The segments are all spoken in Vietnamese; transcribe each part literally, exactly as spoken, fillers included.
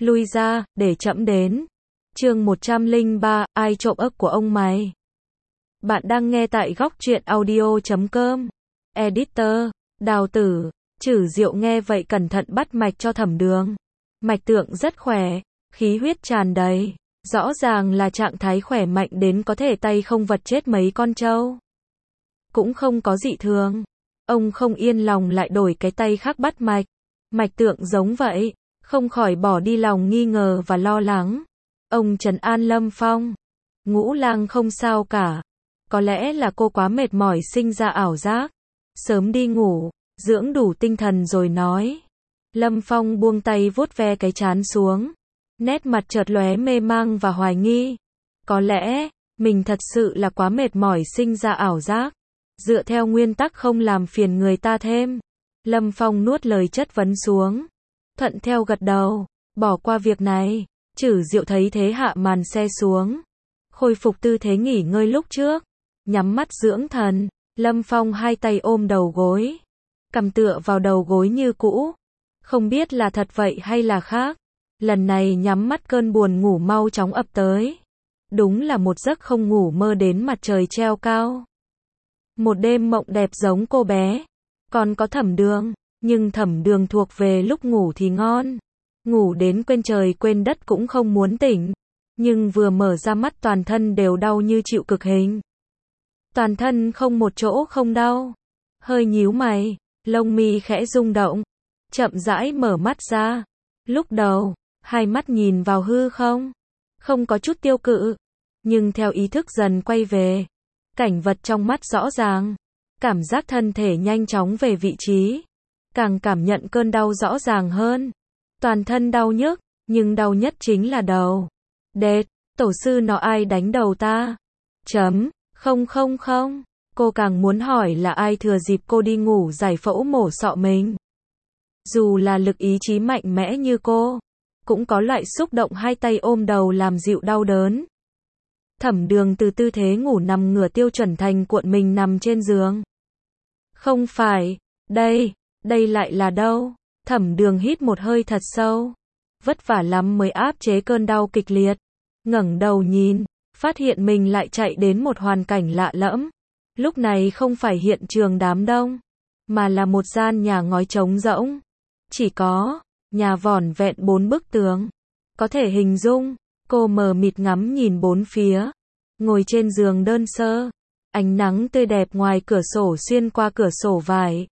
lui ra, để trẫm đến. Chương một trăm lẻ ba, ai trộm ức của ông mày? Bạn đang nghe tại góc truyện audio chấm com. Editor, Đào Tử. Chử Diệu nghe vậy cẩn thận bắt mạch cho Thẩm Đường. Mạch tượng rất khỏe, khí huyết tràn đầy, rõ ràng là trạng thái khỏe mạnh đến có thể tay không vật chết mấy con trâu. Cũng không có dị thường. Ông không yên lòng lại đổi cái tay khác bắt mạch. Mạch tượng giống vậy, không khỏi bỏ đi lòng nghi ngờ và lo lắng. Ông trấn an Lâm Phong. Ngũ Lang không sao cả. Có lẽ là cô quá mệt mỏi sinh ra ảo giác. Sớm đi ngủ, dưỡng đủ tinh thần rồi nói. Lâm Phong buông tay vuốt ve cái trán xuống. Nét mặt chợt lóe mê mang và hoài nghi. Có lẽ, mình thật sự là quá mệt mỏi sinh ra ảo giác. Dựa theo nguyên tắc không làm phiền người ta thêm. Lâm Phong nuốt lời chất vấn xuống. Thuận theo gật đầu, bỏ qua việc này. Chử Diệu thấy thế hạ màn xe xuống. Khôi phục tư thế nghỉ ngơi lúc trước. Nhắm mắt dưỡng thần. Lâm Phong hai tay ôm đầu gối. Cầm tựa vào đầu gối như cũ. Không biết là thật vậy hay là khác. Lần này nhắm mắt cơn buồn ngủ mau chóng ập tới. Đúng là một giấc không ngủ mơ đến mặt trời treo cao. Một đêm mộng đẹp giống cô bé. Còn có Thẩm Đường. Nhưng Thẩm Đường thuộc về lúc ngủ thì ngon. Ngủ đến quên trời quên đất cũng không muốn tỉnh. Nhưng vừa mở ra mắt toàn thân đều đau như chịu cực hình. Toàn thân không một chỗ không đau. Hơi nhíu mày, lông mi khẽ rung động. Chậm rãi mở mắt ra. Lúc đầu, hai mắt nhìn vào hư không. Không có chút tiêu cự. Nhưng theo ý thức dần quay về. Cảnh vật trong mắt rõ ràng. Cảm giác thân thể nhanh chóng về vị trí. Càng cảm nhận cơn đau rõ ràng hơn. Toàn thân đau nhức, nhưng đau nhất chính là đầu. Đệt, tổ sư nó ai đánh đầu ta? Chấm, không không không. Cô càng muốn hỏi là ai thừa dịp cô đi ngủ giải phẫu mổ sọ mình. Dù là lực ý chí mạnh mẽ như cô, cũng có loại xúc động hai tay ôm đầu làm dịu đau đớn. Thẩm Đường từ tư thế ngủ nằm ngửa tiêu chuẩn thành cuộn mình nằm trên giường. Không phải, đây, đây lại là đâu? Thẩm Đường hít một hơi thật sâu. Vất vả lắm mới áp chế cơn đau kịch liệt. Ngẩng đầu nhìn, phát hiện mình lại chạy đến một hoàn cảnh lạ lẫm. Lúc này không phải hiện trường đám đông, mà là một gian nhà ngói trống rỗng. Chỉ có, nhà vỏn vẹn bốn bức tường. Có thể hình dung, cô mờ mịt ngắm nhìn bốn phía. Ngồi trên giường đơn sơ. Ánh nắng tươi đẹp ngoài cửa sổ xuyên qua cửa sổ vải.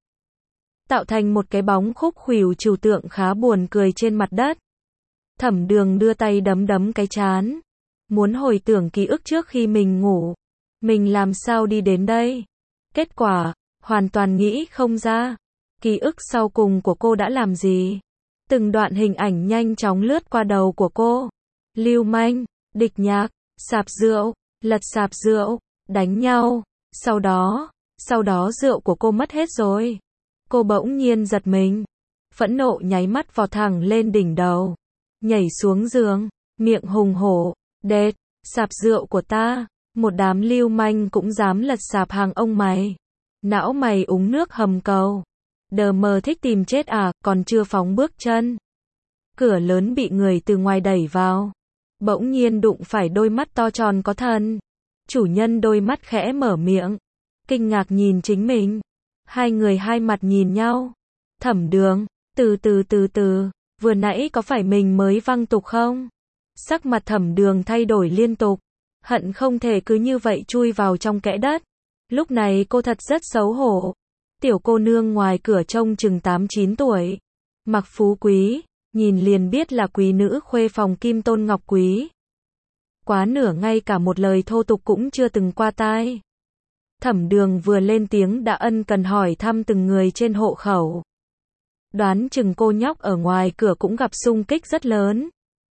Tạo thành một cái bóng khúc khuỷu trừu tượng khá buồn cười trên mặt đất. Thẩm Đường đưa tay đấm đấm cái trán. Muốn hồi tưởng ký ức trước khi mình ngủ. Mình làm sao đi đến đây? Kết quả, hoàn toàn nghĩ không ra. Ký ức sau cùng của cô đã làm gì? Từng đoạn hình ảnh nhanh chóng lướt qua đầu của cô. Lưu manh, địch nhạc, sạp rượu, lật sạp rượu, đánh nhau. Sau đó, sau đó rượu của cô mất hết rồi. Cô bỗng nhiên giật mình. Phẫn nộ nháy mắt vọt thẳng lên đỉnh đầu. Nhảy xuống giường, miệng hùng hổ. Đệt, sạp rượu của ta. Một đám lưu manh cũng dám lật sạp hàng ông mày. Não mày uống nước hầm cầu. Đờ mờ thích tìm chết à, còn chưa phóng bước chân. Cửa lớn bị người từ ngoài đẩy vào. Bỗng nhiên đụng phải đôi mắt to tròn có thần. Chủ nhân đôi mắt khẽ mở miệng. Kinh ngạc nhìn chính mình. Hai người hai mặt nhìn nhau. Thẩm Đường, từ từ từ từ, vừa nãy có phải mình mới văng tục không? Sắc mặt Thẩm Đường thay đổi liên tục. Hận không thể cứ như vậy chui vào trong kẽ đất. Lúc này cô thật rất xấu hổ. Tiểu cô nương ngoài cửa trông chừng tám chín tuổi. Mặc phú quý, nhìn liền biết là quý nữ khuê phòng Kim Tôn Ngọc Quý. Quá nửa ngay cả một lời thô tục cũng chưa từng qua tai. Thẩm Đường vừa lên tiếng đã ân cần hỏi thăm từng người trên hộ khẩu. Đoán chừng cô nhóc ở ngoài cửa cũng gặp xung kích rất lớn.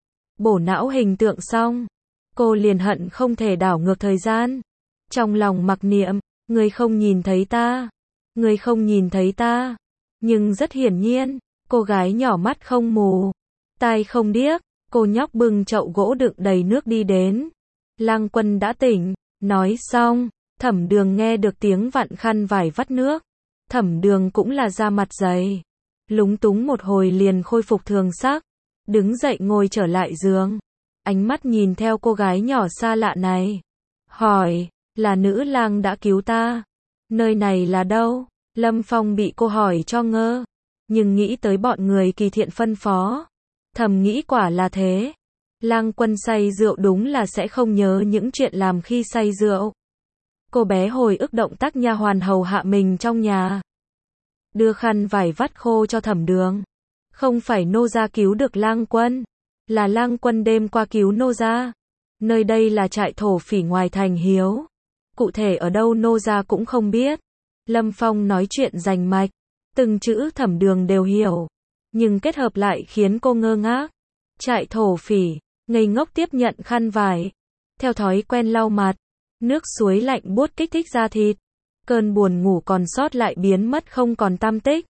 Bổ não hình tượng xong, cô liền hận không thể đảo ngược thời gian. Trong lòng mặc niệm, người không nhìn thấy ta, người không nhìn thấy ta. Nhưng rất hiển nhiên, cô gái nhỏ mắt không mù, tai không điếc. Cô nhóc bưng chậu gỗ đựng đầy nước đi đến. Lang Quân đã tỉnh, nói xong. Thẩm Đường nghe được tiếng vặn khăn vải vắt nước. Thẩm Đường cũng là da mặt dày. Lúng túng một hồi liền khôi phục thường sắc. đứng dậy ngồi trở lại giường. Ánh mắt nhìn theo cô gái nhỏ xa lạ này. Hỏi, là nữ lang đã cứu ta. Nơi này là đâu? Lâm Phong bị cô hỏi cho ngơ. Nhưng nghĩ tới bọn người Kỳ Thiện phân phó. Thầm nghĩ quả là thế. Lang Quân say rượu đúng là sẽ không nhớ những chuyện làm khi say rượu. Cô bé hồi ức động tác nha hoàn hầu hạ mình trong nhà. Đưa khăn vải vắt khô cho Thẩm Đường. Không phải nô gia cứu được Lang Quân, là Lang Quân đêm qua cứu nô gia. Nơi đây là trại thổ phỉ ngoài thành Hiếu. Cụ thể ở đâu nô gia cũng không biết. Lâm Phong nói chuyện rành mạch, từng chữ Thẩm Đường đều hiểu, nhưng kết hợp lại khiến cô ngơ ngác. Trại thổ phỉ, ngây ngốc tiếp nhận khăn vải, theo thói quen lau mặt, nước suối lạnh buốt kích thích da thịt. Cơn buồn ngủ còn sót lại biến mất không còn tăm tích.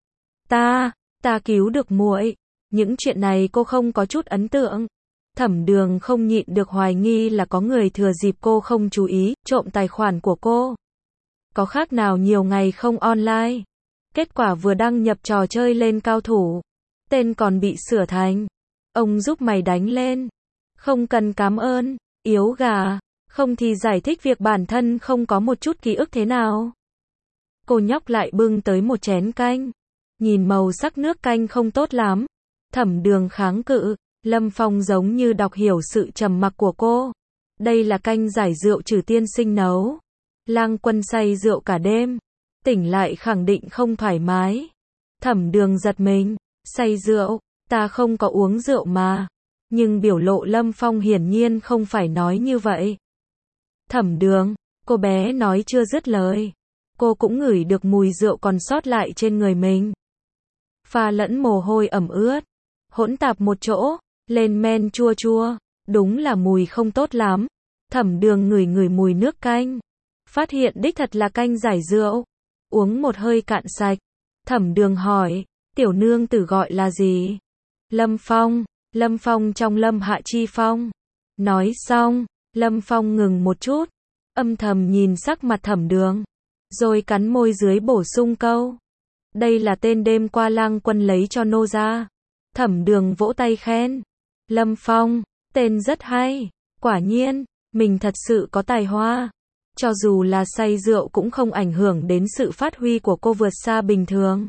Ta, ta cứu được muội. Những chuyện này cô không có chút ấn tượng. Thẩm Đường không nhịn được hoài nghi là có người thừa dịp cô không chú ý, trộm tài khoản của cô. Có khác nào nhiều ngày không online. Kết quả vừa đăng nhập trò chơi lên cao thủ, tên còn bị sửa thành ông giúp mày đánh lên. Không cần cảm ơn, yếu gà. Không thì giải thích việc bản thân không có một chút ký ức thế nào. Cô nhóc lại bưng tới một chén canh. Nhìn màu sắc nước canh không tốt lắm. Thẩm Đường kháng cự. Lâm Phong giống như đọc hiểu sự trầm mặc của cô. Đây là canh giải rượu Trừ tiên sinh nấu. Lang Quân say rượu cả đêm, tỉnh lại khẳng định không thoải mái. Thẩm Đường giật mình. Say rượu, ta không có uống rượu mà. Nhưng biểu lộ Lâm Phong hiển nhiên không phải nói như vậy. Thẩm Đường, cô bé nói chưa dứt lời. Cô cũng ngửi được mùi rượu còn sót lại trên người mình. Pha lẫn mồ hôi ẩm ướt, hỗn tạp một chỗ, lên men chua chua, đúng là mùi không tốt lắm. Thẩm Đường ngửi ngửi mùi nước canh, phát hiện đích thật là canh giải rượu. Uống một hơi cạn sạch. Thẩm Đường hỏi, tiểu nương tử gọi là gì? Lâm Phong. Lâm Phong trong Lâm Hạ Chi Phong. Nói xong, Lâm Phong ngừng một chút, âm thầm nhìn sắc mặt Thẩm Đường, rồi cắn môi dưới bổ sung câu. Đây là tên đêm qua Lang Quân lấy cho nô gia. Thẩm Đường vỗ tay khen. Lâm Phong, tên rất hay. Quả nhiên, mình thật sự có tài hoa. Cho dù là say rượu cũng không ảnh hưởng đến sự phát huy của cô vượt xa bình thường.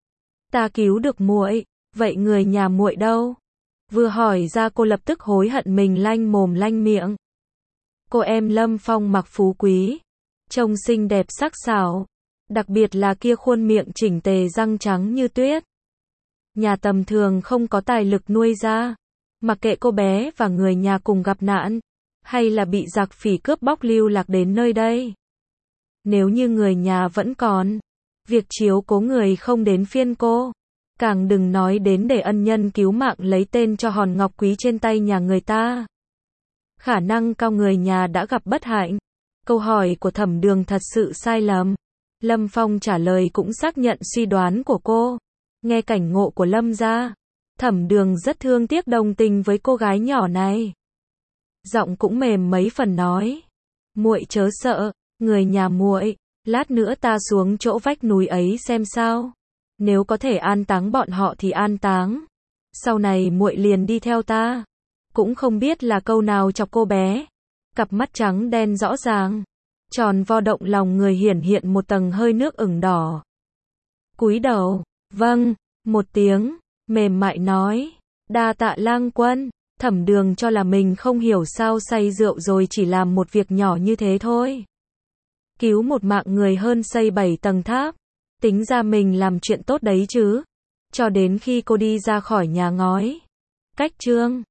Ta cứu được muội, vậy người nhà muội đâu? Vừa hỏi ra cô lập tức hối hận mình lanh mồm lanh miệng. Cô em Lâm Phong mặc phú quý, trông xinh đẹp sắc sảo, đặc biệt là kia khuôn miệng chỉnh tề răng trắng như tuyết. Nhà tầm thường không có tài lực nuôi ra, mặc kệ cô bé và người nhà cùng gặp nạn, hay là bị giặc phỉ cướp bóc lưu lạc đến nơi đây. Nếu như người nhà vẫn còn, việc chiếu cố người không đến phiên cô. Càng đừng nói đến để ân nhân cứu mạng lấy tên cho hòn ngọc quý trên tay nhà người ta. Khả năng cao người nhà đã gặp bất hạnh. Câu hỏi của Thẩm Đường thật sự sai lầm. Lâm Phong trả lời cũng xác nhận suy đoán của cô. Nghe cảnh ngộ của Lâm gia, Thẩm Đường rất thương tiếc đồng tình với cô gái nhỏ này. Giọng cũng mềm mấy phần nói. Muội chớ sợ, người nhà muội, lát nữa ta xuống chỗ vách núi ấy xem sao. Nếu có thể an táng bọn họ thì an táng. Sau này muội liền đi theo ta. Cũng không biết là câu nào chọc cô bé. Cặp mắt trắng đen rõ ràng, tròn vo động lòng người hiển hiện một tầng hơi nước ửng đỏ. Cúi đầu, vâng, một tiếng, mềm mại nói, đa tạ Lang Quân. Thẩm Đường cho là mình không hiểu sao say rượu rồi chỉ làm một việc nhỏ như thế thôi. Cứu một mạng người hơn xây bảy tầng tháp. Tính ra mình làm chuyện tốt đấy chứ. Cho đến khi cô đi ra khỏi nhà ngói. Cách chương